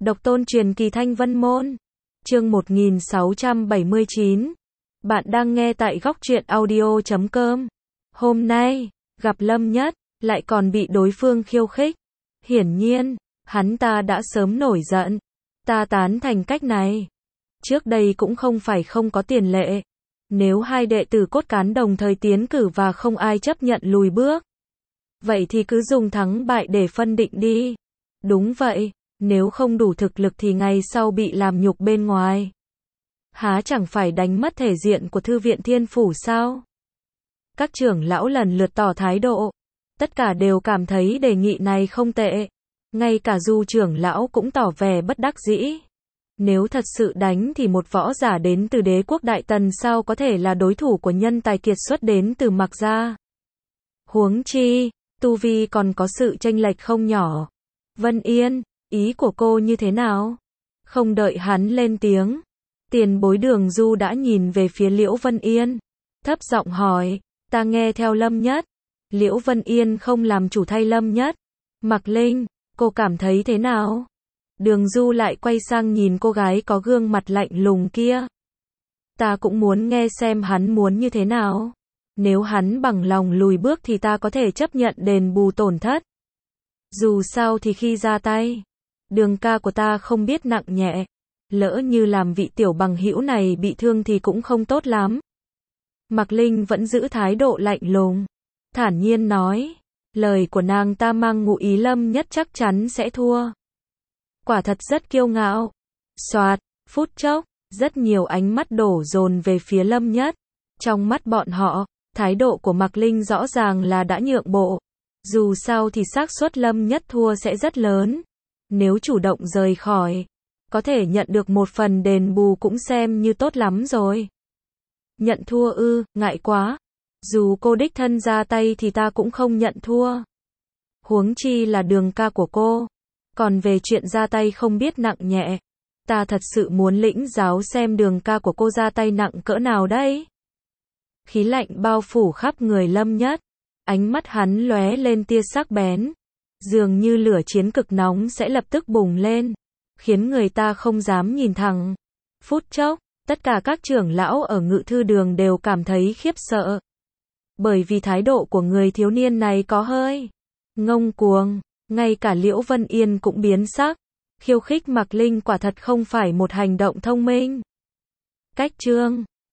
Độc tôn truyền kỳ Thanh Vân Môn. Chương 1679. Bạn đang nghe tại góc truyện audio.com. Hôm nay, gặp Lâm Nhất, lại còn bị đối phương khiêu khích. Hiển nhiên, hắn ta đã sớm nổi giận. Ta tán thành cách này. Trước đây cũng không phải không có tiền lệ. Nếu hai đệ tử cốt cán đồng thời tiến cử và không ai chấp nhận lùi bước, vậy thì cứ dùng thắng bại để phân định đi. Đúng vậy, nếu không đủ thực lực thì ngày sau bị làm nhục bên ngoài, há chẳng phải đánh mất thể diện của thư viện Thiên Phủ sao? Các trưởng lão lần lượt tỏ thái độ. Tất cả đều cảm thấy đề nghị này không tệ. Ngay cả Du trưởng lão cũng tỏ vẻ bất đắc dĩ. Nếu thật sự đánh thì một võ giả đến từ đế quốc Đại Tần sao có thể là đối thủ của nhân tài kiệt xuất đến từ Mạc gia. Huống chi, tu vi còn có sự chênh lệch không nhỏ. Vân Yên, ý của cô như thế nào? Không đợi hắn lên tiếng, tiền bối Đường Du đã nhìn về phía Liễu Vân Yên, thấp giọng hỏi, ta nghe theo Lâm Nhất. Liễu Vân Yên không làm chủ thay Lâm Nhất. Mạc Linh, cô cảm thấy thế nào? Đường Du lại quay sang nhìn cô gái có gương mặt lạnh lùng kia. Ta cũng muốn nghe xem hắn muốn như thế nào. Nếu hắn bằng lòng lùi bước thì ta có thể chấp nhận đền bù tổn thất. Dù sao thì khi ra tay, Đường ca của ta không biết nặng nhẹ. Lỡ như làm vị tiểu bằng hữu này bị thương thì cũng không tốt lắm. Mạc Linh vẫn giữ thái độ lạnh lùng, thản nhiên nói. Lời của nàng ta mang ngụ ý Lâm Nhất chắc chắn sẽ thua. Quả thật rất kiêu ngạo. Soạt, phút chốc, rất nhiều ánh mắt đổ dồn về phía Lâm Nhất. Trong mắt bọn họ, thái độ của Mạc Linh rõ ràng là đã nhượng bộ. Dù sao thì xác suất Lâm Nhất thua sẽ rất lớn. Nếu chủ động rời khỏi, có thể nhận được một phần đền bù cũng xem như tốt lắm rồi. Nhận thua ư, ngại quá. Dù cô đích thân ra tay thì ta cũng không nhận thua. Huống chi là Đường ca của cô. Còn về chuyện ra tay không biết nặng nhẹ, ta thật sự muốn lĩnh giáo xem Đường ca của cô ra tay nặng cỡ nào đấy. Khí lạnh bao phủ khắp người Lâm Nhất. Ánh mắt hắn lóe lên tia sắc bén. Dường như lửa chiến cực nóng sẽ lập tức bùng lên, khiến người ta không dám nhìn thẳng. Phút chốc, tất cả các trưởng lão ở Ngự Thư Đường đều cảm thấy khiếp sợ. Bởi vì thái độ của người thiếu niên này có hơi ngông cuồng. Ngay cả Liễu Vân Yên cũng biến sắc. Khiêu khích Mạc Linh quả thật không phải một hành động thông minh. Cách chương